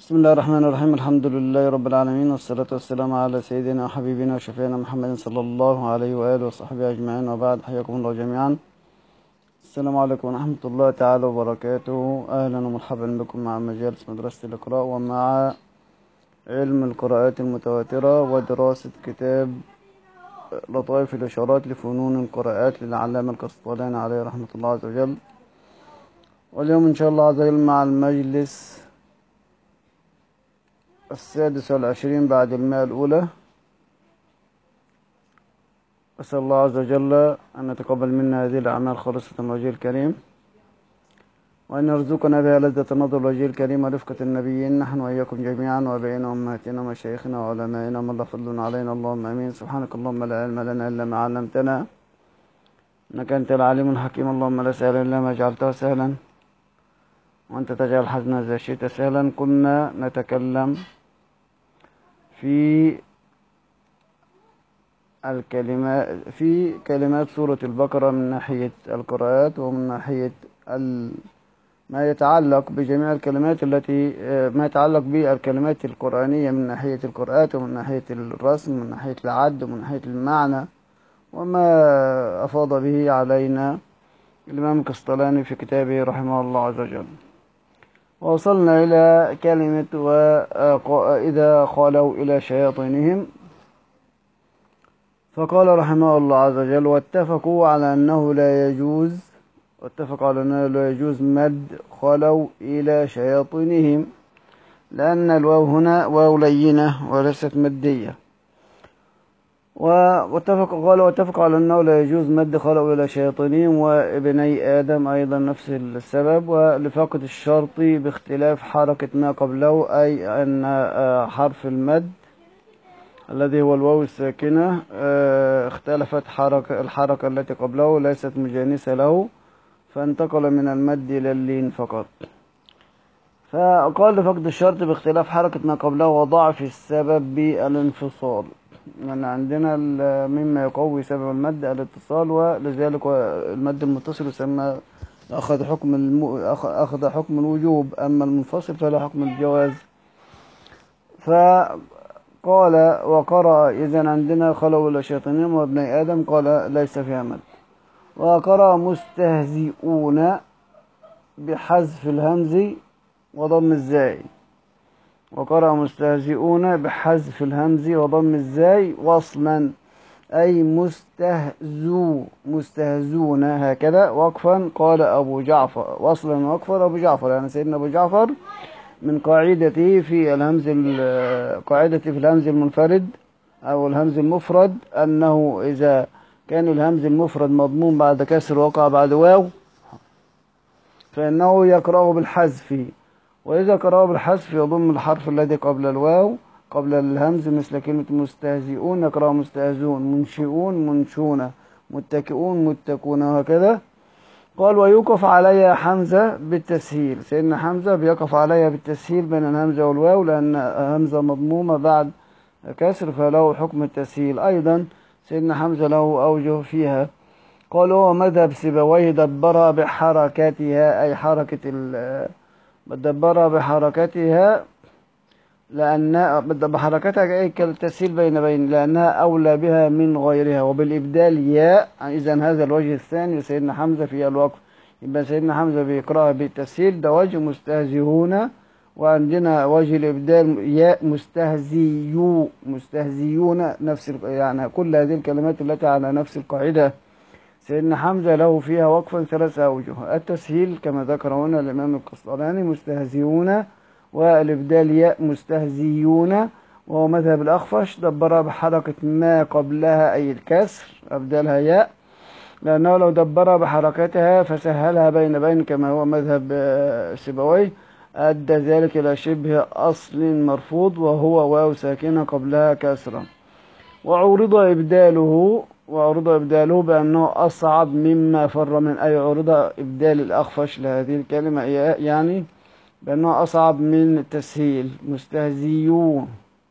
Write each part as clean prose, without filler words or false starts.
بسم الله الرحمن الرحيم. الحمد لله رب العالمين، والصلاة والسلام على سيدنا وحبيبنا وشفيعنا محمد صلى الله عليه وآله وصحبه أجمعين، وبعد. حياكم الله جميعا. السلام عليكم ورحمة الله تعالى وبركاته. أهلا ومرحبا بكم مع مجالس مدرسة الإقراء، ومع علم القراءات المتواترة ودراسة كتاب لطائف الإشارات لفنون القراءات للعلامة القسطلاني عليه رحمة الله عز وجل. واليوم إن شاء الله عز وجل مع المجلس 26 بعد 100 الأولى. أسأل الله عز وجل أن يتقبل منا هذه الأعمال خالصة لوجهه الكريم، وأن يرزقنا بها لذة النظر لوجهه الكريم ورفقة النبيين، نحن وإياكم جميعا، وآبائنا وأمهاتنا ومشايخنا وعلمائنا ومن لا فضل علينا، اللهم آمين. سبحانك اللهم لا علم لنا إلا ما علمتنا، إنك أنت العليم الحكيم. اللهم لا سهلا إلا ما جعلته سهلا، وأنت تجعل الحزن إذا شئت سهلا. كنا نتكلم في كلمات سورة البقرة من ناحية القراءات، ومن ناحية ما يتعلق بجميع الكلمات ما يتعلق بالكلمات القرآنية من ناحية القراءات، ومن ناحية الرسم، ومن ناحية العد، ومن ناحية المعنى، وما أفاض به علينا الإمام القسطلاني في كتابه رحمه الله عز وجل. ووصلنا إلى كلمة وإذا خالوا إلى شياطينهم، فقال رحمه الله عز وجل: واتفقوا على أنه لا يجوز مد خلوا إلى شياطينهم، لأن الواو هنا واو لينة وليست مدية. واتفق على أنه لا يجوز مد خلوا إلى شياطينهم وابني آدم أيضا نفس السبب، ولفقد الشرط باختلاف حركة ما قبله، أي أن حرف المد الذي هو الواو الساكنة اختلفت الحركة التي قبله ليست مجانسة له، فانتقل من المد إلى اللين فقط. فقال لفقد الشرط باختلاف حركة ما قبله وضعف السبب بالانفصال، يعني عندنا مما يقوي سبب المد الاتصال، ولذلك المد المتصل يسمى أخذ حكم الوجوب، أما المنفصل فلا حكم الجواز. فقال وقرأ إذن عندنا خلوا إلى شياطينهم وابني آدم، قال ليس فيها مد. وقرأ مستهزئون بحذف الهمز وضم الزاي، وقرأ مستهزئون بحذف الهمز وضم الزاي وصلا، أي مستهزون هكذا وقفا. قال أبو جعفر وصلا وقفا أبو جعفر، يعني سيدنا أبو جعفر من قاعدته في الهمز المنفرد أو الهمز المفرد، أنه إذا كان الهمز المفرد مضموم بعد كسر وقع بعد واو فإنه يقرأه بالحذف، وإذا قرأه بالحذف يضم الحرف الذي قبل الواو قبل الهمز، مثل كلمة مستهزئون يقرأ مستهزون، منشئون منشون، متكئون متكون، وهكذا. قال ويوقف عليها حمزة بالتسهيل، سيدنا حمزة بيقف عليها بالتسهيل بين الهمزة والواو، لأن همزة مضمومة بعد كسر فله حكم التسهيل. أيضا سيدنا حمزة له أوجه فيها. قال هو مذهب سيبويه دبرها بحركاتها، أي حركة دبرها بحركتها، لأن بحركتها أي كالتسهيل بين لأنها أولى بها من غيرها، وبالإبدال ياء. إذا هذا الوجه الثاني لسيدنا حمزة في الوقف، يبقى سيدنا حمزة بيقرأها بالتسهيل، ده وجه مستهزئون، وعندنا وجه الإبدال ياء مستهزيون نفس يعني كل هذه الكلمات التي على نفس القاعدة سيدنا حمزة له فيها وقفا 3 أوجه. التسهيل كما ذكر هنا الإمام القسطلاني مستهزئون، والإبدال ياء مستهزيون، وهو مذهب الأخفش دبرها بحركة ما قبلها أي الكسر أبدلها ياء، لأنه لو دبرها بحركتها فسهلها بين كما هو مذهب سيبويه أدى ذلك إلى شبه أصل مرفوض، وهو واو ساكنة قبلها كسرا. وعرض إبداله بأنه أصعب مما فر من، أي عرض إبدال الأخفش لهذه الكلمة يعني بأنه أصعب من التسهيل مستهزيون.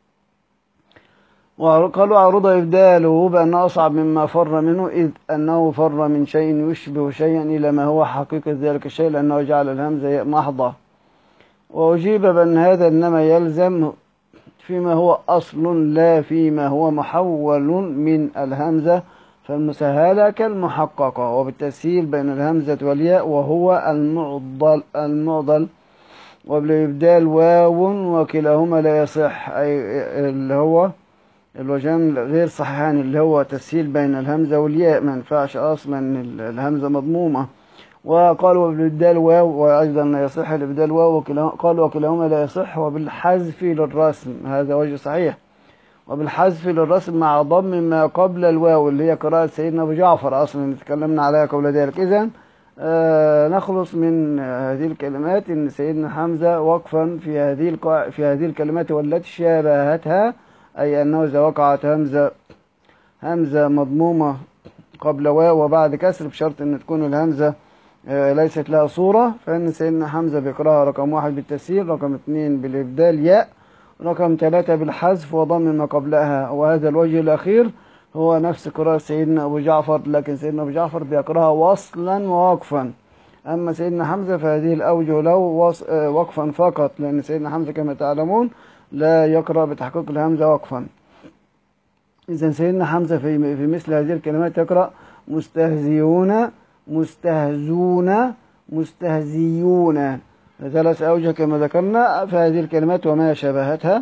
وقالوا عرض إبداله بأنه أصعب مما فر منه، إذ أنه فر من شيء يشبه شيئا إلى ما هو حقيقة ذلك الشيء، لأنه جعل الهمزة محضة وأجيب بأن هذا إنما يلزم فيما هو أصل لا فيما هو محول من الهمزة، فالمسهلة كالمحققة، وبالتسهيل بين الهمزة والياء وهو المعضل وبالإبدال واو، وكلاهما لا يصح، أي اللي هو الوجهان غير صحيحان، اللي هو تسهيل بين الهمزة والياء، ما ينفعش أصلا الهمزة مضمومة. وقالوا بالإبدال واو، وأيضا لا يصح الإبدال واو، قالوا وكلاهما لا يصح، وبالحذف للرسم، هذا وجه صحيح، وبالحذف للرسم مع ضم ما قبل الواو، اللي هي قراءة سيدنا أبو جعفر أصلا تكلمنا عليها قبل ذلك. إذن نخلص من هذه الكلمات إن سيدنا حمزة وقفا في هذه الكلمات والتي شابهتها، أي أنه إذا وقعت همزة مضمومة قبل واو وبعد كسر، بشرط أن تكون الهمزة ليست لها صورة، فإن سيدنا حمزة بيقرأها رقم 1 بالتسهيل، رقم 2 بالإبدال ياء، رقم 3 بالحذف وضم ما قبلها. وهذا الوجه الأخير هو نفس قراءة سيدنا أبو جعفر، لكن سيدنا أبو جعفر بيقرأها وصلا ووقفا، أما سيدنا حمزة فهذه الأوجه له وقفا فقط، لأن سيدنا حمزة كما تعلمون لا يقرأ بتحقيق الهمزة وقفا. إذن سيدنا حمزة في مثل هذه الكلمات يقرأ مستهزئون، مستهزون، مستهزيون، 3 أوجه كما ذكرنا في هذه الكلمات وما شبهتها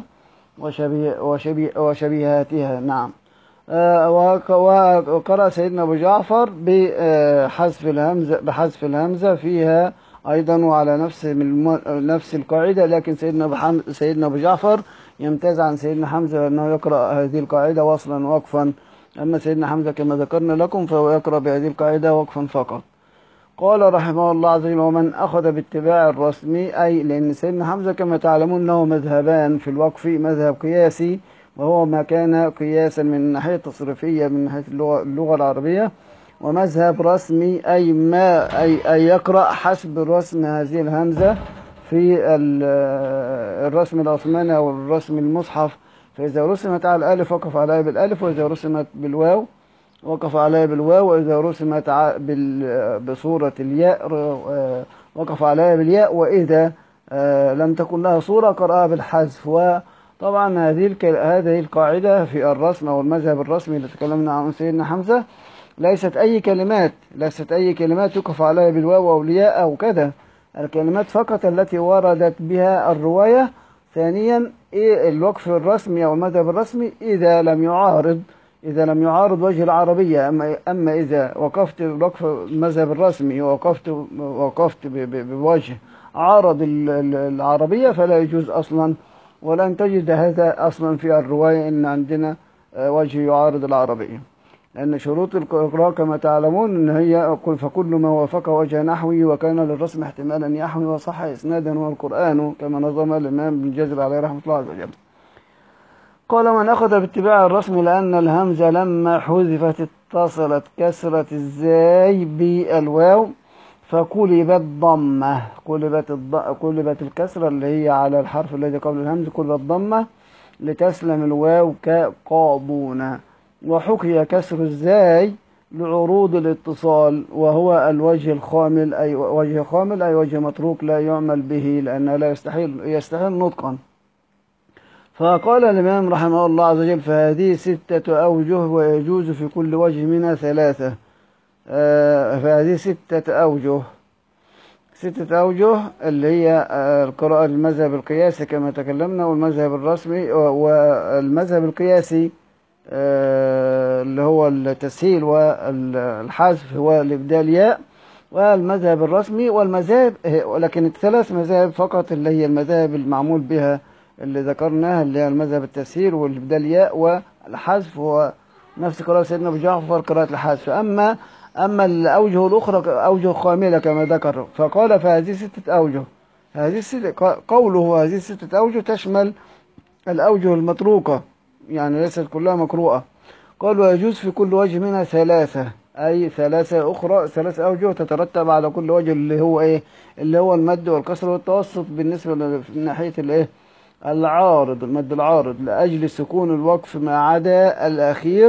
وشبيهاتها. نعم. وقرأ سيدنا أبو جعفر بحذف الهمزة فيها أيضا وعلى نفس القاعدة، لكن سيدنا أبو جعفر يمتاز عن سيدنا حمزة أنه يقرأ هذه القاعدة وصلا ووقفا، أما سيدنا حمزة كما ذكرنا لكم فهو يقرأ بهذه القاعدة وقفا فقط. قال رحمه الله عز وجل: ومن أخذ باتباع الرسم، أي لأن سيدنا حمزة كما تعلمون له مذهبان في الوقف، مذهب قياسي وهو ما كان قياسا من الناحية التصريفية من ناحية اللغة العربية، ومذهب رسمي أي يقرأ حسب رسم هذه الهمزة في الرسم العثماني أو الرسم المصحف، فإذا رسمت على الألف وقف عليها بالألف، وإذا رسمت بالواو وقف عليها بالواو، وإذا رسمت بصورة الياء وقف عليها بالياء، وإذا لم تكن لها صورة قرأها بالحذف. وطبعا هذه القاعدة في الرسم أو المذهب الرسمي اللي تكلمنا عن سيدنا حمزة، ليست أي كلمات يقف عليها بالواو أو الياء أو كذا، الكلمات فقط التي وردت بها الرواية. ثانيا الوقف الرسمي أو المذهب الرسمي إذا لم يعارض وجه العربية، أما إذا وقفت الوقف المذهب الرسمي وقفت بوجه عارض العربية فلا يجوز أصلا، ولن تجد هذا أصلا في الرواية إن عندنا وجه يعارض العربية، لأن شروط القراءة كما تعلمون إن هي فكل ما وافق وجه نحوي وكان للرسم احتمالا يحوي وصح إسنادا والقرآن، كما نظم الإمام بن جزر عليه رحمة الله عز وجل. قال: من أخذ باتباع الرسم لأن الهمزة لما حذفت اتصلت كسرة الزاي بالواو فقلبت ضمة، قلبت الكسرة اللي هي على الحرف الذي قبل الهمز قلبت ضمة لتسلم الواو كقابون. وحكي كسر الزاي لعروض الاتصال، وهو الوجه الخامل، أي وجه متروك لا يعمل به لأنه لا يستحيل نطقا. فقال الإمام رحمه الله عز وجل: فهذه 6 أوجه ويجوز في كل وجه منها 3. فهذه 6 أوجه اللي هي القراءة المذهب القياسي كما تكلمنا، والمذهب الرسمي والمذهب القياسي اللي هو التسهيل والحذف هو الإبدال ياء، والمذهب الرسمي والمذاهب، ولكن ال3 مذاهب فقط اللي هي المذاهب المعمول بها اللي ذكرناها، اللي هي المذهب التسهيل والإبدال ياء والحذف، هو نفس قراءة سيدنا أبو جعفر قراءة الحذف. أما الأوجه الأخرى أوجه خاملة كما ذكر، فقال: فهذه 6 أوجه. قوله هذه 6 أوجه تشمل الأوجه المتروكة، يعني ليست كلها مقروءة. قال: ويجوز في كل وجه منها 3، أي 3 أوجه تترتب على كل وجه، اللي هو إيه؟ اللي هو المد والكسر والتوسط بالنسبة لناحية الإيه؟ العارض، المد العارض، لأجل سكون الوقف ما عدا الأخير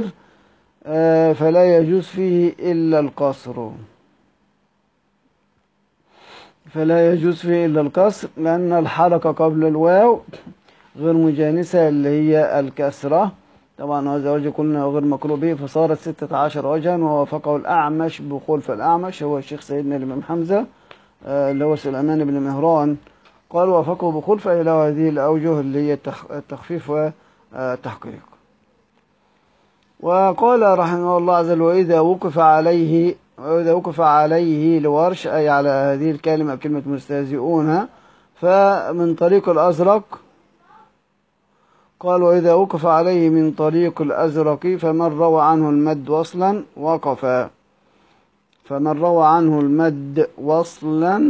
فلا يجوز فيه إلا القصر. فلا يجوز فيه إلا الكسر، لأن الحركة قبل الواو غير مجانسة اللي هي الكسرة. طبعا هذا وجه قلنا غير مقروء به، فصارت 16 وجها، ووافقه الأعمش بخلف. الأعمش هو الشيخ سيدنا الإمام حمزة اللي هو سليمان بن مهران، قال وافقه بخلف إلى هذه الأوجه اللي هي التخفيف والتحقيق. وقال رحمه الله عز وجل وإذا وقف عليه لورش، أي على هذه الكلمة كلمة مستهزئون، فمن طريق الأزرق. قال وإذا وقف عليه من طريق الأزرق فمن روى عنه المد وصلا وقف. فمن روى عنه المد وصلا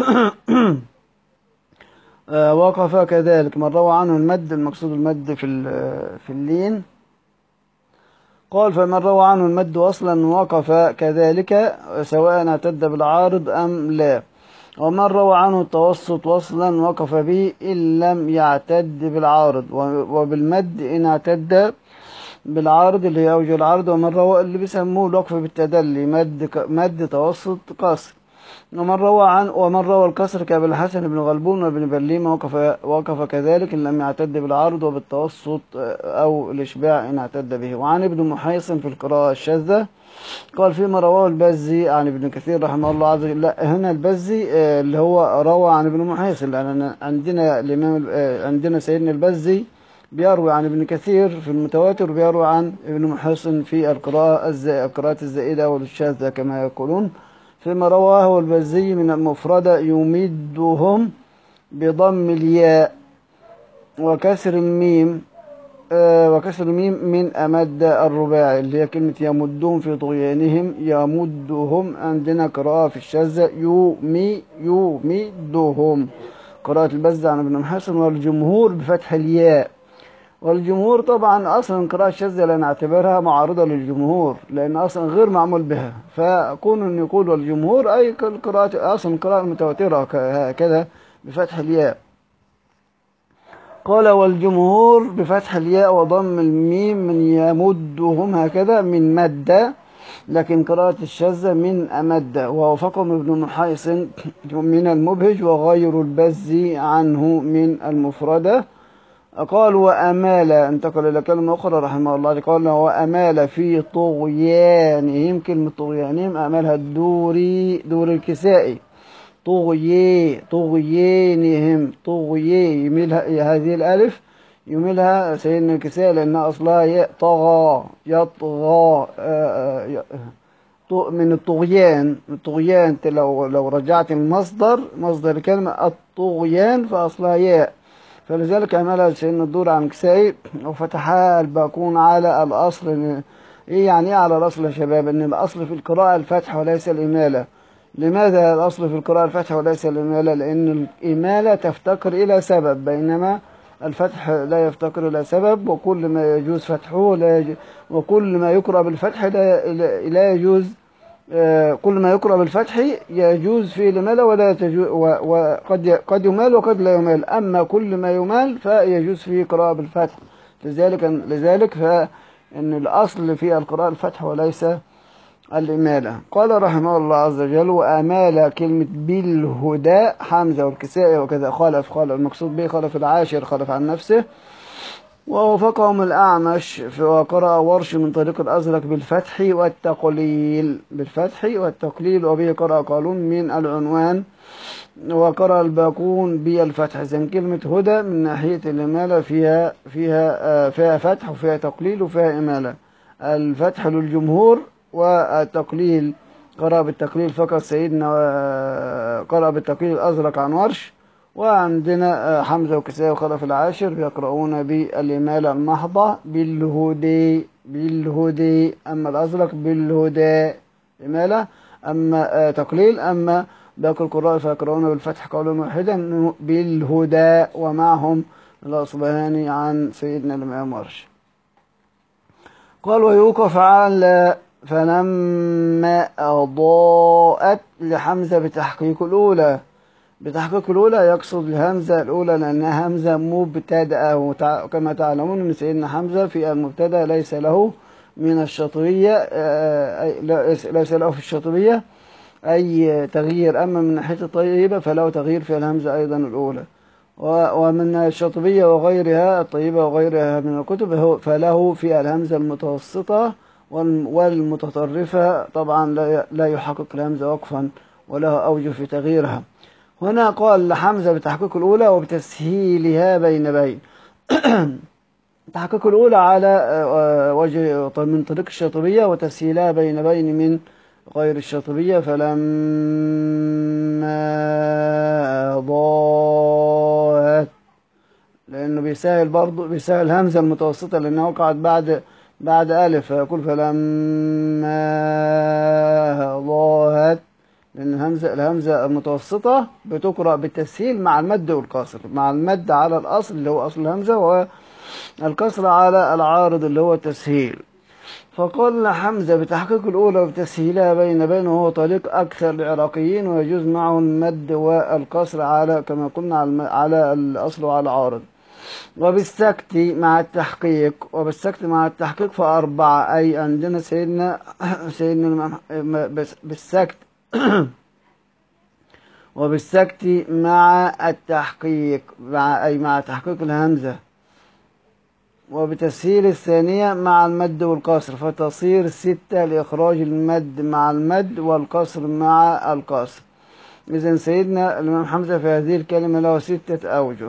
وقف كذلك. من روى عنه المد، المقصود المد في اللين. قال فمن روى عنه المد وصلا وقف كذلك، سواء اعتد بالعارض أم لا. ومن روى عنه التوسط وصلا وقف به إن لم يعتد بالعارض، وبالمد إن اعتد بالعارض اللي هي أوجه العارض. ومن روى اللي بيسموه الوقف بالتدلي، مد توسط قصر. ومن روى الكسر كابن الحسن بن غلبون وابن برليمة وقف كذلك إن لم يعتد بالعارض، وبالتوسط أو الإشباع إن اعتد به. وعن ابن محيصن في القراءة الشاذة قال فيما رواه البزي عن ابن كثير رحمه الله عز وجل. لا، هنا البزي اللي هو روى عن ابن محيصن، لأن عندنا الإمام عندنا سيدنا البزي بيروي عن ابن كثير في المتواتر، وبيروي عن ابن محيصن في القراءة الزائدة والشاذة كما يقولون. فيما رواه البزي من المفردة يمدهم بضم الياء وكسر الميم من أمد الرباعي اللي هي كلمة يمدهم في طغيانهم. يمدهم عندنا قراءة في الشاذة يمدهم، قراءة البزي عن ابن محسن. والجمهور بفتح الياء. والجمهور طبعا أصلا القراءة الشاذة لا نعتبرها معارضة للجمهور، لأن أصلا غير معمول بها. فكون أن يقول والجمهور أي القراءة أصلا القراءة المتواترة هكذا بفتح الياء. قال والجمهور بفتح الياء وضم الميم من يمدهم هكذا من مد، لكن قراءة الشاذة من أمد. ووافقهم ابن محيصن من المبهج وغير البزي عنه من المفردة. قال وأمال، انتقل إلى كلمة أخرى رحمه الله، قال وأمال في طغيانهم. كلمة طغيانهم أمالها دور الكسائي، طغيانهم يميلها هذه الألف يميلها سيدنا الكسائي لأنها أصلها طغى يطغى من الطغيان. لو رجعت المصدر مصدر الكلمة الطغيان فأصلها ياء، فلذلك عملها سيدنا الدور عن كسائي وفتحها الباقون على الأصل. إيه يعني إيه على الأصل يا شباب؟ إن الأصل في القراءة الفتح وليس الإمالة. لماذا الأصل في القراءة الفتح وليس الإمالة؟ لأن الإمالة تفتقر إلى سبب، بينما الفتح لا يفتقر إلى سبب. وكل ما يجوز فتحه وكل ما يقرأ بالفتح لا يجوز. كل ما يقرأ بالفتح يجوز فيه الإمالة ولا تجوز، وقد يمال وقد لا يمال. أما كل ما يمال فيجوز فيه قراءة بالفتح. لذلك فإن الأصل في القراءة الفتح وليس الإمالة. قال رحمه الله عز وجل وأمال كلمة بالهدى حمزة والكسائي وكذا خالف المقصود به خالف العاشر، خالف عن نفسه. ووافقهم الأعمش وقرأ ورش من طريق الأزرق بالفتح والتقليل وبه قرأ قالون من العنوان. وقرأ الباقون بالفتح. إذن كلمة هدى من ناحية الإمالة فيها فتح وفيها تقليل وفيها إمالة. الفتح للجمهور والتقليل قرأ بالتقليل فقط سيدنا، قرأ بالتقليل الأزرق عن ورش. وعندنا حمزة وكسائي وخلف العاشر يقرؤون بالإمالة المحضة بالهدي. أما الأزرق بالهدى إمالة، أما تقليل. أما باقي القراء فيقرؤون بالفتح قولا واحدا بالهدى. ومعهم الأصبهاني عن سيدنا الإمام ورش. قال ويوقف على فلما أضاءت لحمزة بتحقيق الأولى. بتحقيق الأولى يقصد الهمزة الأولى لأنها همزة مبتدأة، وكما تعلمون أن سيدنا حمزة في المبتدأ ليس له من الشطرية، ليس له في الشطرية أي تغيير. أما من ناحية الطيبة فله تغيير في الهمزة أيضا الأولى. ومن الشاطبية وغيرها الطيبة وغيرها من الكتب فله في الهمزة المتوسطة والمتطرفة طبعا لا يحقق الهمزة وقفا، وله أوجه في تغييرها. هنا قال حمزة بتحقيق الأولى وبتسهيلها بين بين. تحقيق الأولى على وجه من طريق الشاطبية، وتسهيلها بين بين من غير الشاطبية. فلما ضاءت، لأنه بيسهل برضه، بيسهل همزة المتوسطة لأنها وقعت بعد ألف، فيقول فلما ضاءت، لأن الهمزة المتوسطة بتقرأ بالتسهيل مع المد والكسر، مع المد على الأصل اللي هو أصل الهمزة، والكسر على العارض اللي هو التسهيل. فقلنا حمزة بتحقيق الأولى وبتسهيلها بين بين، وهو طريق أكثر العراقيين، ويجوز معه المد والكسر على كما قلنا على الأصل وعلى العارض. وبالسكت مع التحقيق، فأربعة، أي عندنا سيدنا بالسكت وبالسكت مع التحقيق، مع تحقيق الهمزة، وبتسهيل الثانية مع المد والكسر، فتصير ستة لإخراج المد مع المد والكسر مع الكسر. إذن سيدنا الإمام حمزة في هذه الكلمة له ستة أوجه،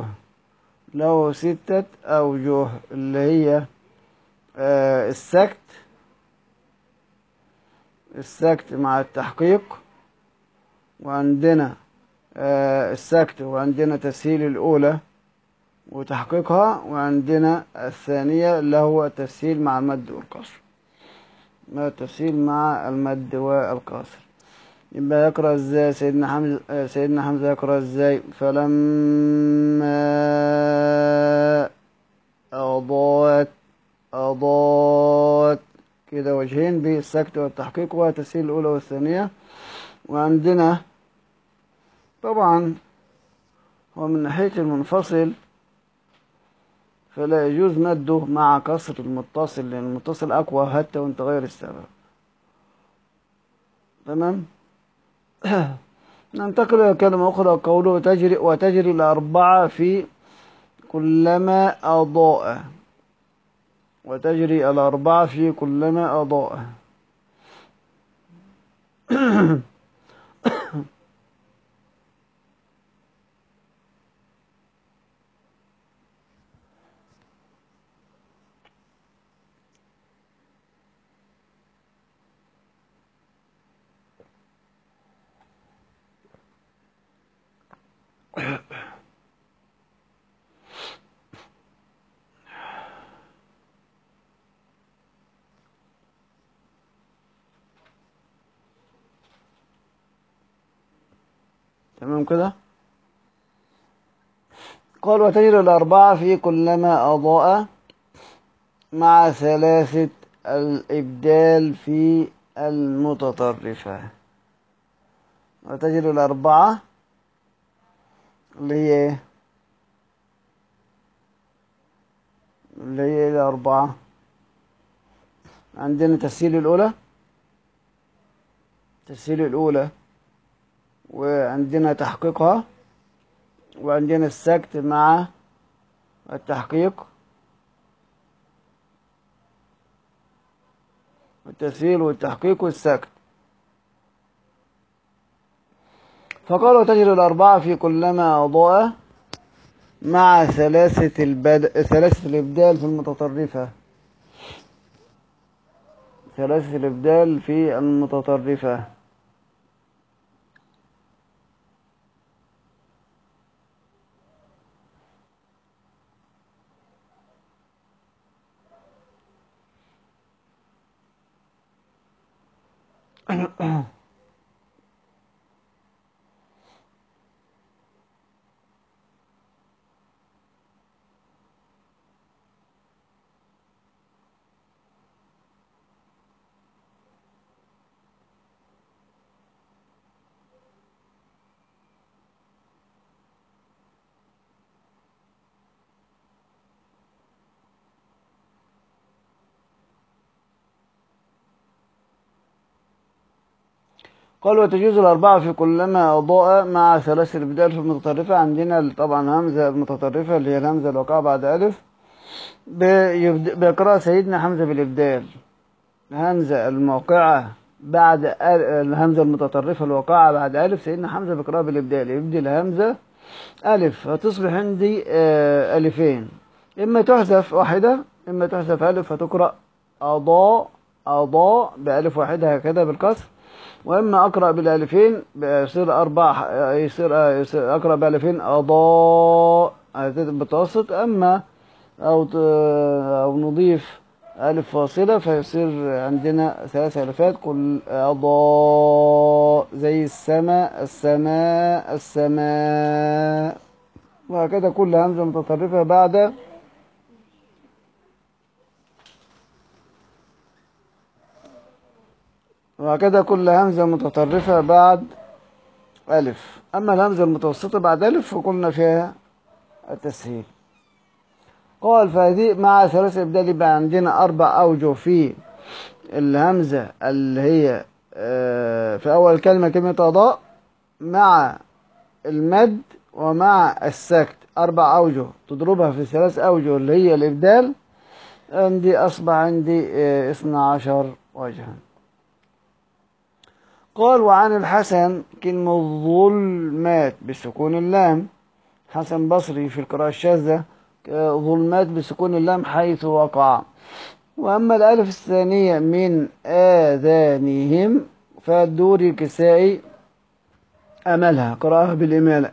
اللي هي السكت مع التحقيق، وعندنا السكت، وعندنا تسهيل الأولى وتحقيقها، وعندنا الثانية اللي هو التسهيل مع المد والكسر، يبقى يقرأ ازاي سيدنا حمزة يقرأ ازاي؟ فلما أضاءت كده وجهين بالسكت والتحقيق وتسهيل الأولى والثانية. وعندنا طبعا هو من ناحية المنفصل فلا يجوز مده مع كسر المتصل، لأن المتصل أقوى حتى وانت غير السبب. تمام. ننتقل إلى كلمة أخرى، قوله وتجري الأربعة في كلما أضاء. وتجري الأربعة في كلما أضاء. تمام كده. قال وتجري الأربعة في كلما أضاء مع ثلاثة الإبدال في المتطرفة. وتجري الأربعة اللي هي الأربعة، عندنا تسهيل الأولى وعندنا تحقيقها، وعندنا السكت مع التحقيق، والتسهيل والتحقيق والسكت. فقالوا تجري الأربعة في كلما أضاء مع ثلاثة الإبدال في المتطرفة. ثلاثة الإبدال في المتطرفة. قال وتجوز الأربعة في كلما أضاء مع ثلاث الإبدال في المتطرفة. عندنا طبعا همزة المتطرفة اللي هي الهمزة الواقعة بعد ألف بيقرأ سيدنا حمزة بالإبدال. الهمزة الموقعة بعد الهمزة المتطرفة الواقعة بعد ألف سيدنا حمزة بيقرأها بالإبدال، يبدل همزة ألف هتصبح عندي ألفين، إما تحذف واحدة إما تحذف ألف فتقرأ أضاء أضاء بألف واحدة هكذا بالكسر، وإما أقرأ بالألفين يصير أربع يصير أقرأ بألفين أضاء بالتوسط، أما أو نضيف ألف فاصلة فيصير عندنا ثلاث ألفات كل أضاء زي السماء السماء السماء، وهكذا كل همزة متطرفة بعد وهكذا كل همزة متطرفة بعد ألف. أما الهمزة المتوسطة بعد ألف فقلنا فيها التسهيل. قال فهذه مع ثلاث إبدال يبقى عندنا أربع أوجه في الهمزة اللي هي في أول كلمة كلمة أضاء مع المد ومع السكت، أربع أوجه تضربها في ثلاث أوجه اللي هي الإبدال، عندي أصبح عندي 12 وجها. قال وعن الحسن كلمة ظلمات بسكون اللام، حسن بصري في القراءة الشاذة ظلمات بسكون اللام حيث وقع. وأما الألف الثانية من آذانهم فالدوري الكسائي أملها قراءها بالإمالة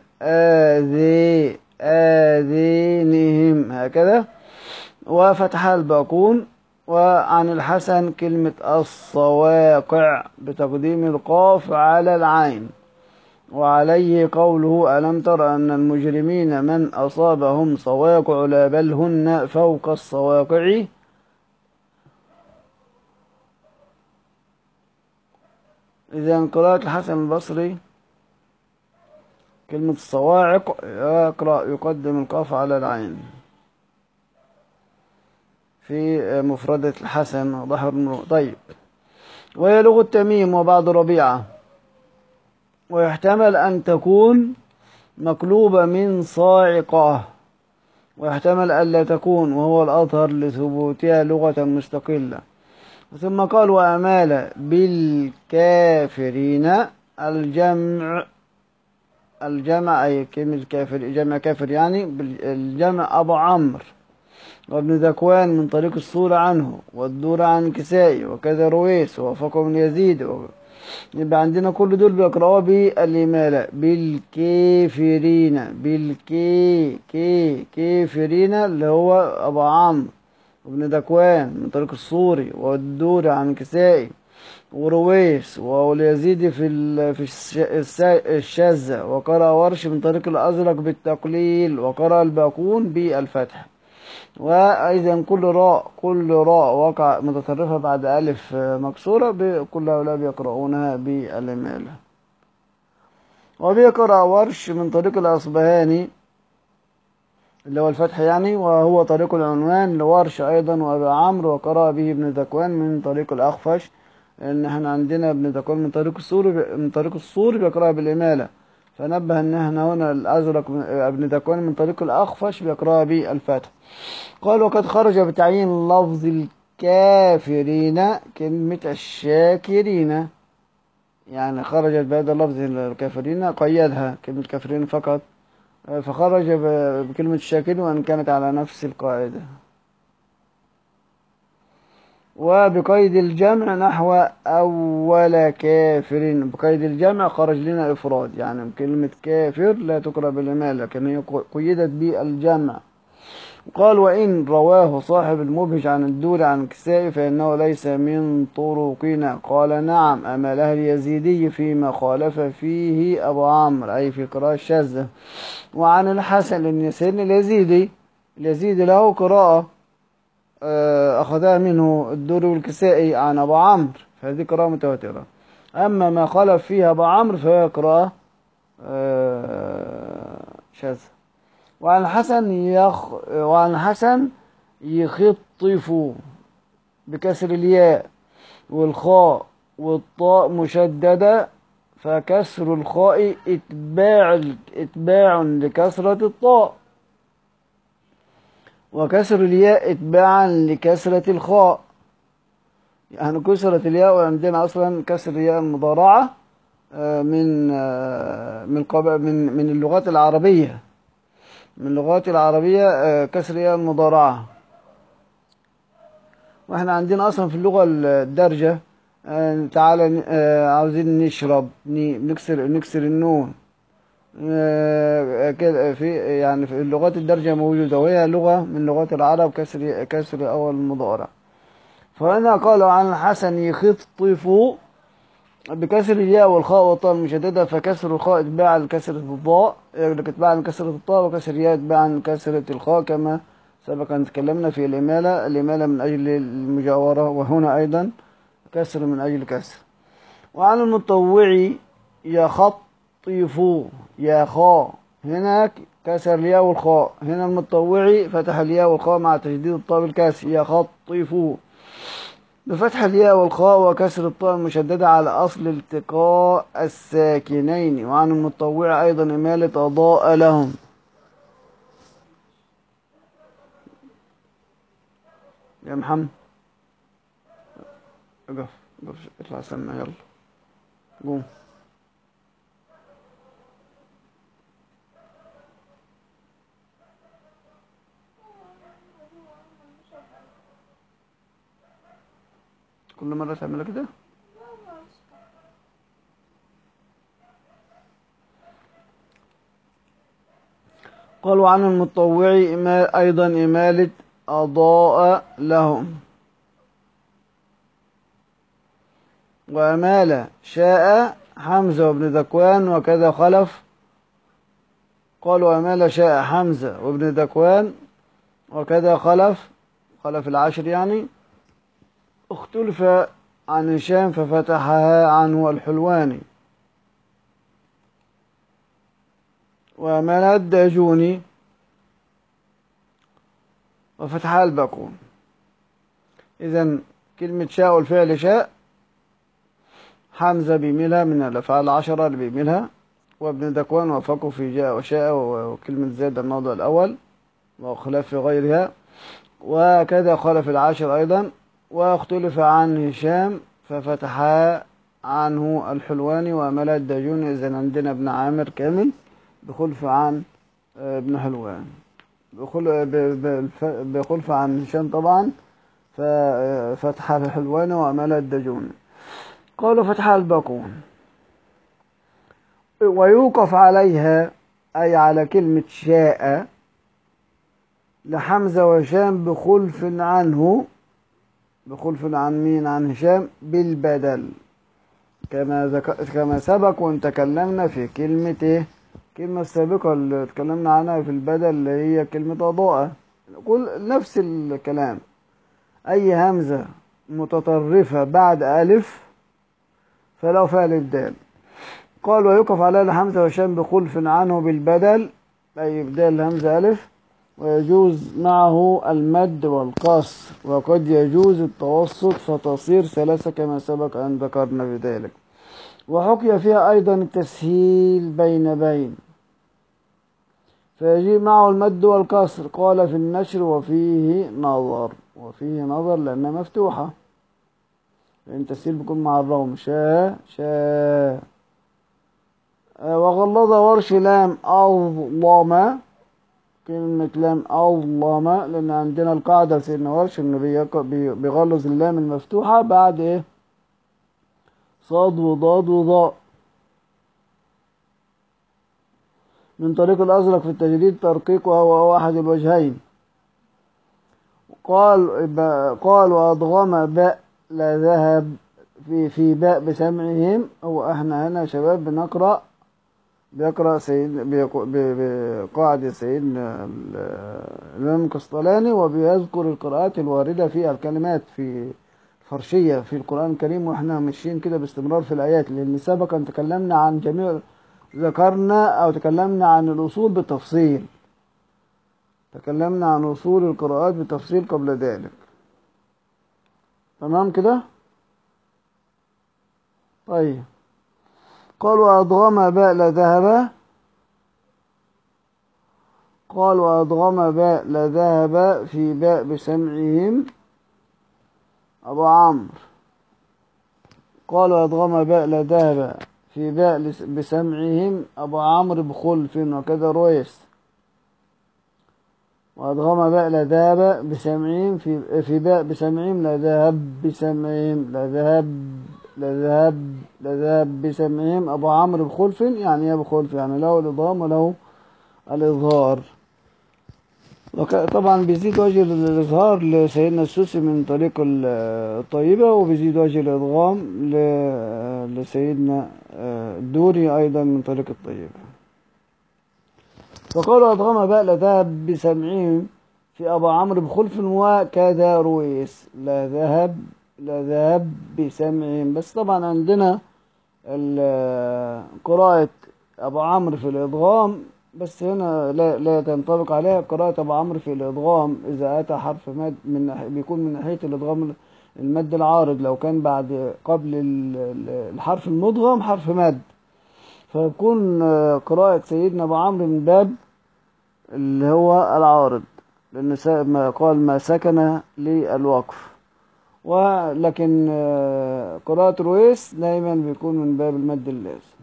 آذانهم هكذا، وفتحها الباقون. وعن الحسن كلمة الصواقع بتقديم القاف على العين، وعليه قوله ألم تر أن المجرمين من أصابهم صواقع لا بل هن فوق الصواقع. إذا قراءة الحسن البصري كلمة الصواعق يقدم القاف على العين في مفردة الحسن ظهر المرء. طيب وهي لغة تميم وبعض ربيعة، ويحتمل أن تكون مقلوبة من صاعقة، ويحتمل ألا تكون وهو الأظهر لثبوتها لغة مستقلة. ثم قال وأمال بالكافرين الجمع أي كلمة كافر جمع كافر يعني الجمع أبو عمرو وابن ذكوان من طريق الصورة عنه والدور عن كسائي وكذا رويس ووافقه من يزيد يبقى عندنا كل دول بيقرأوها بالإمالة بالكافرين كافرين اللي هو أبو عمرو وابن ذكوان من طريق الصوري والدور عن كسائي ورويس واليزيدي في الشاذة، وقرأ ورش من طريق الأزرق بالتقليل، وقرأ الباقون بالفتح. وإذا كل راء وقع متطرفة بعد ألف مكسورة كل هؤلاء بيقرؤونها بالإمالة. وبيقرأ ورش من طريق الأصبهاني اللي هو الفتح يعني، وهو طريق العنوان لورش أيضا وأبي عمرو، وقرأ به ابن ذكوان من طريق الأخفش، لأن احنا عندنا ابن ذكوان من طريق الصور بيقرأها بالإمالة، فنبه ان احنا هنا الأزرق ابن ذكوان من طريق الأخفش بيقرأها بالفتح. قال وقد خرج بتعيين لفظ الكافرين كلمة الشاكرين، يعني خرجت بهذا لفظ الكافرين قيدها كلمة كافرين فقط، فخرج بكلمة الشاكرين وأن كانت على نفس القاعدة. وبقيد الجمع نحو أول كافر، بقيد الجمع خرج لنا إفراد، يعني كلمة كافر لا تقرأ بالإمالة لكن هي قيدت بالجمع. قال وإن رواه صاحب المبهج عن الدور عن الكسائي فإنه ليس من طرقنا. قال نعم أمله اليزيدي فيما خالف فيه أبو عمرو أي في قراءة الشاذة. وعن الحسن بن سيدنا اليزيدي له قراءة أخذها منه الدور والكسائي عن أبو عمرو، فهذه قراءة متواترة. أما ما خالف فيها أبو عمرو فهي قراءة شاذة. وعن الحسن يخطف بكسر الياء والخاء والطاء مشددة فكسر الخاء اتباع لكسرة الطاء، وكسر الياء اتباعا لكسرة الخاء. يعني كسرت الياء، وعندنا أصلا كسر الياء المضارعة من اللغات العربية، من اللغات العربية كسر الياء المضارعة. واحنا عندنا اصلا في اللغة الدارجة تعالى عاوزين نشرب، نكسر النون كده، في يعني في اللغات الدارجة موجودة، وهي لغة من لغات العرب كسر أول المضارع. فهنا قالوا عن الحسن يخطف بكسر الياء والخاء والطاء المشددة، فكسر الخاء اتباعا لكسرة الضاء، اتباعا لكسرة الطاء، وكسر الياء اتباعا لكسرة الخاء، كما سبق أن تكلمنا في الإمالة من أجل المجاورة، وهنا أيضا كسر من أجل كسر. وعن المطوع يخطف يا خاء، هناك كسر الياء والخاء، هنا المطوع فتح الياء والخاء مع تشديد الطاء بالكسر، يخطف بفتح الياء والخاء وكسر الطاء المشددة على أصل التقاء الساكنين. وعن المطوع أيضا إمالة أضاء لهم. يا محمد اقف، اطلع سمع يلا قوم. كل مرة تعملها كده. قالوا عن المطوع أيضا إمالة أضاء لهم. وأمال شاء حمزة وابن ذكوان وكذا خلف. قالوا أمال شاء حمزة وابن ذكوان وكذا خلف العشر يعني. اختلف عن هشام ففتحها عنه الحلواني. وأمال الداجوني وفتحها الباقون. إذن كلمة شاء والفعل شاء، حمزة بيميلها من الأفعال العشرة اللي بيميلها، وابن ذكوان وافقوا في جاء وشاء وكلمة زاد الموضع الأول، وخلاف في غيرها، وكذا خلف العاشر أيضا. واختلف عن هشام ففتحا عنه الحلواني وأملا الداجون. إذن عندنا ابن عامر كامل بخلف عن ابن حلوان، بخلف عن هشام طبعا، ففتح الحلواني وأملا الداجون. قالوا فتح الباقون. ويوقف عليها أي على كلمة شاء لحمزة وهشام بخلف عنه، بخلف عن مين؟ عن هشام بالبدل، كما سبق وان تكلمنا في كلمة ايه؟ الكلمة السابقة اللي تكلمنا عنها في البدل اللي هي كلمة أضاءة. نقول نفس الكلام، أي همزة متطرفة بعد ألف فلو فعل الدال. قال ويوقف على الحمزة وهشام بخلف عنه بالبدل، أي بدال الهمزة ألف، ويجوز معه المد والقصر، وقد يجوز التوسط فتصير ثلاثة كما سبق أن ذكرنا في ذلك. وحكي فيها أيضا التسهيل بين فيجيب معه المد والقصر. قال في النشر وفيه نظر لأنها مفتوحة، لأن التسهيل بيكون مع الروم شاء. وغلظ ورش لام أظلم، كلمة لام أظلم، لأن عندنا القاعدة سيدنا ورش إنه بيغلظ اللام المفتوحة بعد إيه؟ صاد وضاد وضاء. من طريق الأزرق في التجديد ترقيق وهو واحد الوجهين. قال وأضغم باء لا ذهب في باء بسمعهم. هو احنا هنا يا شباب بيقرأ بقاعدة سيدنا الإمام القسطلاني، وبيذكر القراءات الواردة في الكلمات في فرشية في القرآن الكريم، واحنا ماشيين كده باستمرار في الآيات، لأن سبقا تكلمنا عن ذكرنا أو تكلمنا عن الأصول بالتفصيل، تكلمنا عن أصول القراءات بالتفصيل قبل ذلك. تمام كده؟ طيب. قال وأضغم باء لذهب. قال وأضغم باء لذهب في باء بسمعهم أبو عمرو. قال وأضغم باء لذهب في باء بسمعهم أبو عمرو بخلف وكذا رويس. وأضغم باء لذهب بسمعهم في باء بسمعهم لذهب بسمعهم لذهب بسمعهم أبو عمرو بخلف. يعني إيه بخلف؟ يعني له الإضغام وله الإظهار. طبعا بيزيد وجه الإظهار لسيدنا السوسي من طريق الطيبة، وبيزيد وجه الإدغام لسيدنا الدوري أيضا من طريق الطيبة. فقالوا أدغم باء لذهب بسمعهم في أبو عمرو بخلف وكذا رويس لذهب بسمعهم. بس طبعا عندنا قراءة أبو عمرو في الإدغام، بس هنا لا تنطبق عليها قراءة أبو عمرو في الإدغام إذا أتى حرف مد بيكون من ناحية الإدغام المد العارض، لو كان قبل الحرف المدغم حرف مد، فيكون قراءة سيدنا أبو عمرو من باب اللي هو العارض، لأن ما قال ما سكن للوقف. ولكن قراءة رويس دايما بيكون من باب المد اللازم.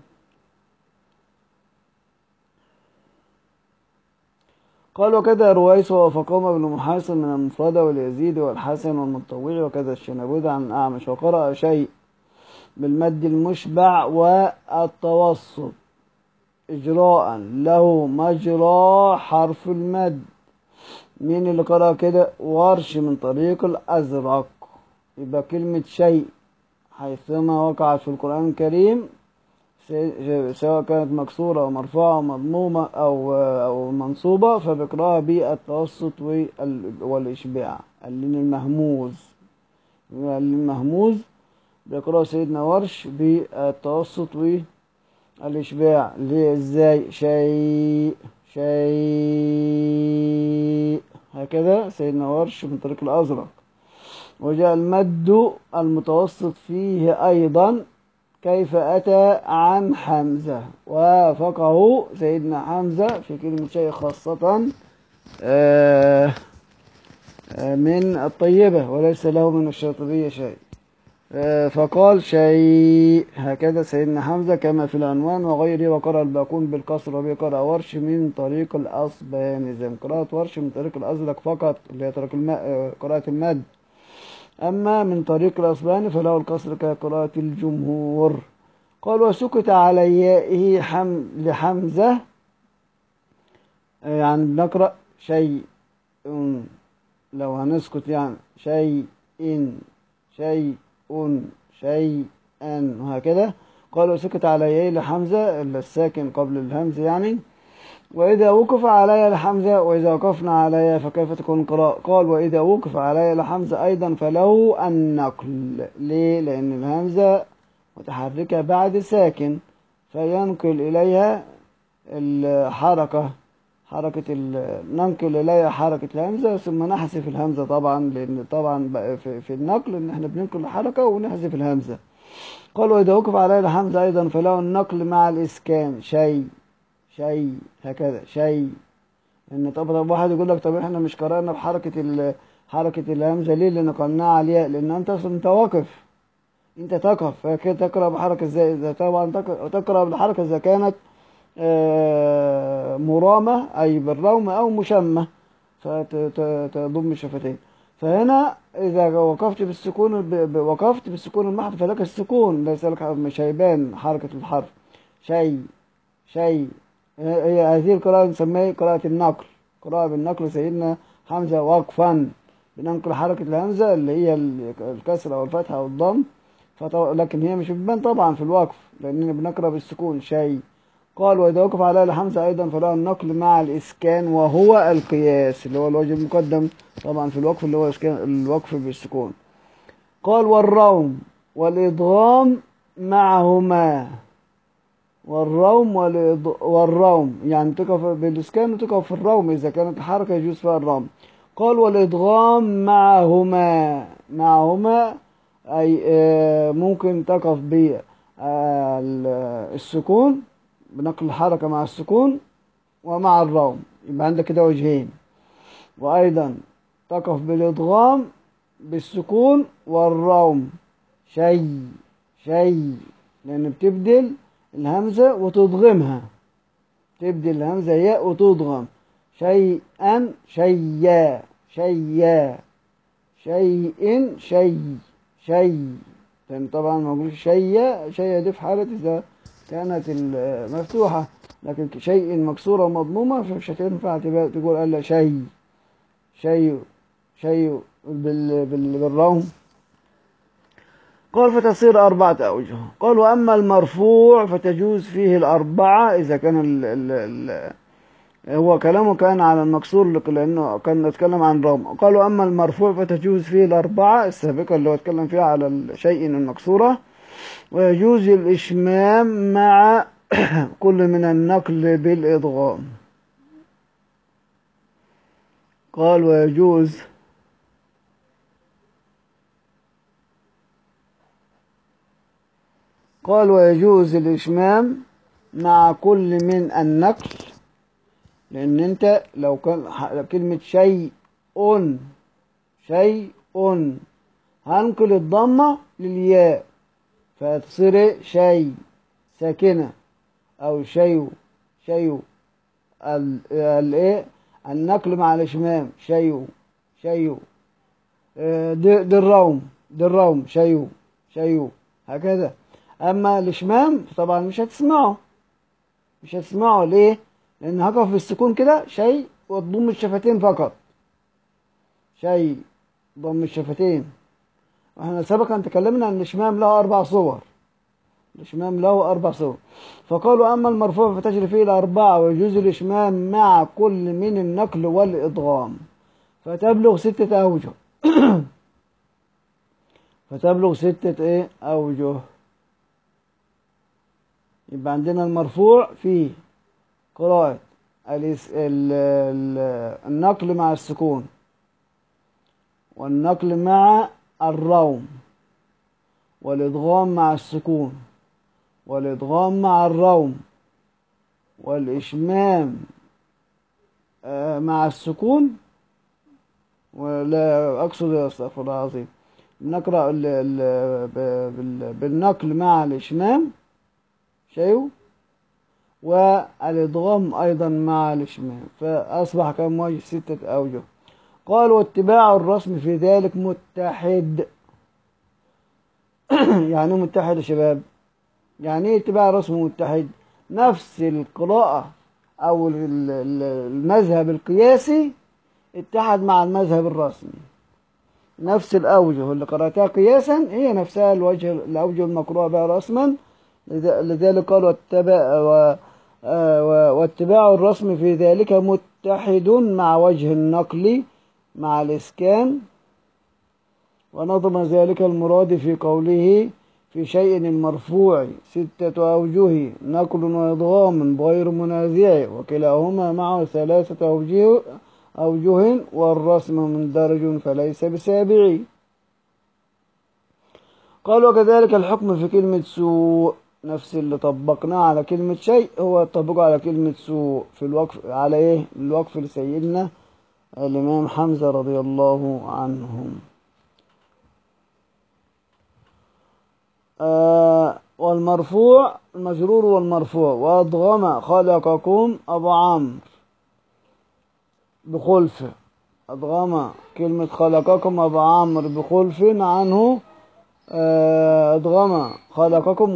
قال وكذا رويس ووافقهما ابن محاسن من المفردة واليزيد والحسن والمطوعي وكذا الشنابود عن الأعمش. وقرأ شيء بالمد المشبع والتوسط إجراء له مجرى حرف المد. مين اللي قرأ كده؟ ورش من طريق الأزرق. يبقى كلمة شيء حيثما وقعت في القرآن الكريم سواء كانت مكسورة أو مرفوعة أو مضمومة أو منصوبة فبيقرأها بالتوسط والإشباع. اللين المهموز بيقرأ سيدنا ورش بالتوسط والإشباع. ليه؟ إزاي؟ شيء هكذا سيدنا ورش من طريق الأزرق. وجاء المد المتوسط فيه أيضا كيف أتى عن حمزة، وافقه سيدنا حمزة في كلمة شيء خاصة من الطيبة وليس له من الشاطبية شيء. فقال شيء هكذا سيدنا حمزة كما في العنوان وغيره. وقرأ الباقون بالكسر وبقرأ ورش من طريق الأصبهاني زي قراءة ورش من طريق الأزرق فقط اللي هي قراءة المد. أما من طريق الأصبهاني فله الكسر كقراءة الجمهور. قال وسكت على يائه لحمزة، يعني نقرأ شيء لو هنسكت يعني شيء شيئا وهكذا. قال وسكت على يائه لحمزة الساكن قبل الهمز يعني. وإذا وقف علي لحمزة وإذا وقفنا علي فكيف تكون القراءة؟ قال وإذا وقف علي لحمزة أيضا فله النقل. ليه؟ لأن الهمزة متحركة بعد ساكن فينقل إليها ننقل إليها حركة الهمزة ثم نحذف الهمزة طبعا، لأن طبعا في النقل إن احنا بننقل الحركة ونحذف الهمزة. قال وإذا وقف علي لحمزة أيضا فله النقل مع الإسكان شيء هكذا شيء. ان طب واحد يقول لك طب احنا مش قرأنا بحركة حركة الهمزة ليه؟ لان قلناها على الياء. لان انت اصلا انت واقف، انت تقف فكده تقرأ بحركة ازاي؟ اذا طبعا تقرأ بالحركة اذا كانت مرامة اي بالروم او مشمة فتضم الشفتين. فهنا اذا وقفت بالسكون المحض فلك السكون ليس لك، مش هيبان حركة الحرف شيء. هي هذه القراءة نسميها قراءة النقل. قراءة بالنقل سيدنا حمزة وقفا بننقل حركة الهمزة اللي هي الكسرة أو الفتحة أو الضم، لكن هي مش بتبان طبعا في الوقف لأننا بنقرأ بالسكون شيء. قال وإذا وقف عليها لحمزة أيضا فله النقل مع الإسكان وهو القياس اللي هو الوجه المقدم طبعا في الوقف اللي هو الوقف بالسكون. قال والروم والإدغام معهما. والروم يعني تقف بالإسكان وتقف في الروم إذا كانت الحركة يجوز فيها الروم. قال والإدغام معهما أي ممكن تقف السكون بنقل الحركة مع السكون ومع الروم، يبقى عندك كده وجهين. وأيضا تقف بالإدغام بالسكون والروم، شيء شيء، لأن بتبدل الهمزة وتضغمها، تبدل الهمزة ياء وتضغم، شيئا شيا شيا، شيء شيء شيء. لأن طبعا ما نقولش شيا شيا دي في حالة إذا كانت مفتوحة، لكن شيء مكسورة ومضمومة فمش هتنفع تقول إلا شيء شيء شيء بالروم. قال فتصير 4 أوجه. قال وأما المرفوع فتجوز فيه الأربعة إذا كان هو كلامه كان على المكسور لأنه كان نتكلم عن روم. قالوا أما المرفوع فتجوز فيه الأربعة السابقة اللي هو اتكلم فيها على الشيء المكسورة، ويجوز الإشمام مع كل من النقل بالإدغام. قال ويجوز الإشمام مع كل من النقل، لأن أنت لو كان كلمة شيء هنقل الضمة للياء فتصير شيء ساكنة، أو شيء النقل مع الإشمام شيء دي الروم شيء هكذا. أما الإشمام طبعا مش هتسمعه ليه؟ لأن هقف في السكون كده شيء وتضم الشفتين فقط، شيء ضم الشفتين. واحنا سبقا تكلمنا أن الإشمام له 4 صور، فقالوا أما المرفوع فتجري فيه الأربعة ويجوز الإشمام مع كل من النقل والإدغام فتبلغ 6 أوجه. أوجه. يبقى عندنا المرفوع فيه قراءة النقل مع السكون، والنقل مع الروم، والإدغام مع السكون، والإدغام مع الروم، والإشمام مع السكون. ولا أقصد أستغفر الله العظيم، نقرأ بالنقل مع الإشمام شيء، والإدغام أيضا مع الإشمام، فأصبح كم وجه؟ 6 أوجه. قال واتباع الرسم في ذلك متحد. يعني متحد يا شباب، يعني ايه اتباع الرسم متحد؟ نفس القراءة أو المذهب القياسي اتحد مع المذهب الرسمي، نفس الأوجه اللي قرأتها قياسا هي نفسها الأوجه المقروءة بها رسما. لذلك قال واتباع الرسم في ذلك متحد مع وجه النقل مع الإسكان، ونظم ذلك المراد في قوله في شيء المرفوع 6 أوجه نقل وإدغام غير منازع، وكلاهما معه 3 أوجه والرسم مندرج فليس بسابع. قال وكذلك الحكم في كلمة سوء، نفس اللي طبقناه على كلمة شيء هو طبقه على كلمة سوء في الوقف على ايه؟ الوقف لسيدنا الإمام حمزة رضي الله عنهم. والمرفوع المجرور والمرفوع وأضغم خلقكم أبو عمرو بخلف، أضغم كلمة خلقكم أبو عمرو بخلف عنه، أضغم خلقكم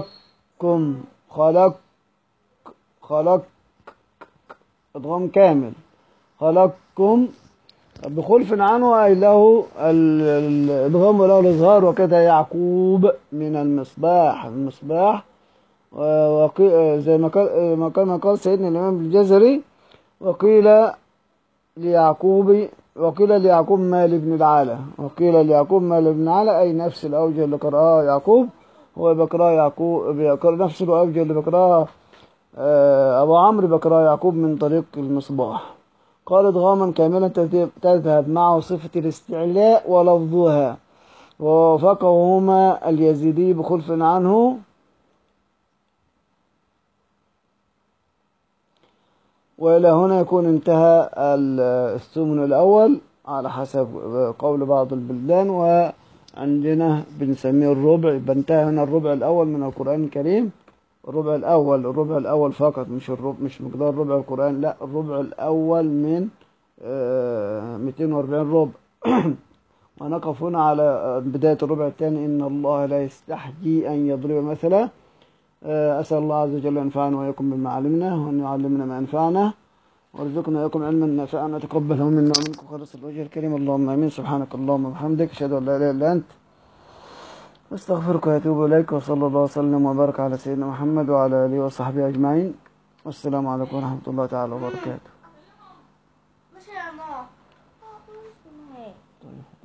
خلق أضغم كامل خلقكم بخلف عنه أي له الإدغام وله الإظهار. وكذا يعقوب من المصباح زي ما قال سيدنا الإمام الجزري وقيل ليعقوب مال بن العلا، أي نفس الأوجه اللي قرأها يعقوب هو بقرأ نفس الأوجه اللي بقرأها أبو عمرو بقرأ يعقوب من طريق المصباح. قال إدغاما كاملا تذهب معه صفة الاستعلاء ولفظها، ووافقهما اليزيدي بخلف عنه وإلى هنا يكون انتهى الثمن الأول على حسب قول بعض البلدان، وعندنا بنسميه الربع. يبقى انتهى هنا الربع الأول من القرآن الكريم. الربع الأول فقط، مش الربع، مش مقدار ربع القرآن، لا، الربع الأول من 240 ربع. ونقف هنا على بداية الربع الثاني: إن الله لا يستحيي أن يضرب مثلا. أسأل الله عز وجل أن ينفعنا وإياكم بما علمنا، وأن يعلمنا ما ينفعنا، وارزقنا وإياكم علما نافعا ونتقبله منا ومنكم خالص الوجه الكريم. اللهم آمين. سبحانك اللهم وبحمدك، أشهد أن لا إله إلا أنت، أستغفرك وأتوب إليك. وصلى الله وسلم وبارك على سيدنا محمد وعلى آله وصحبه أجمعين. والسلام عليكم ورحمة الله تعالى وبركاته.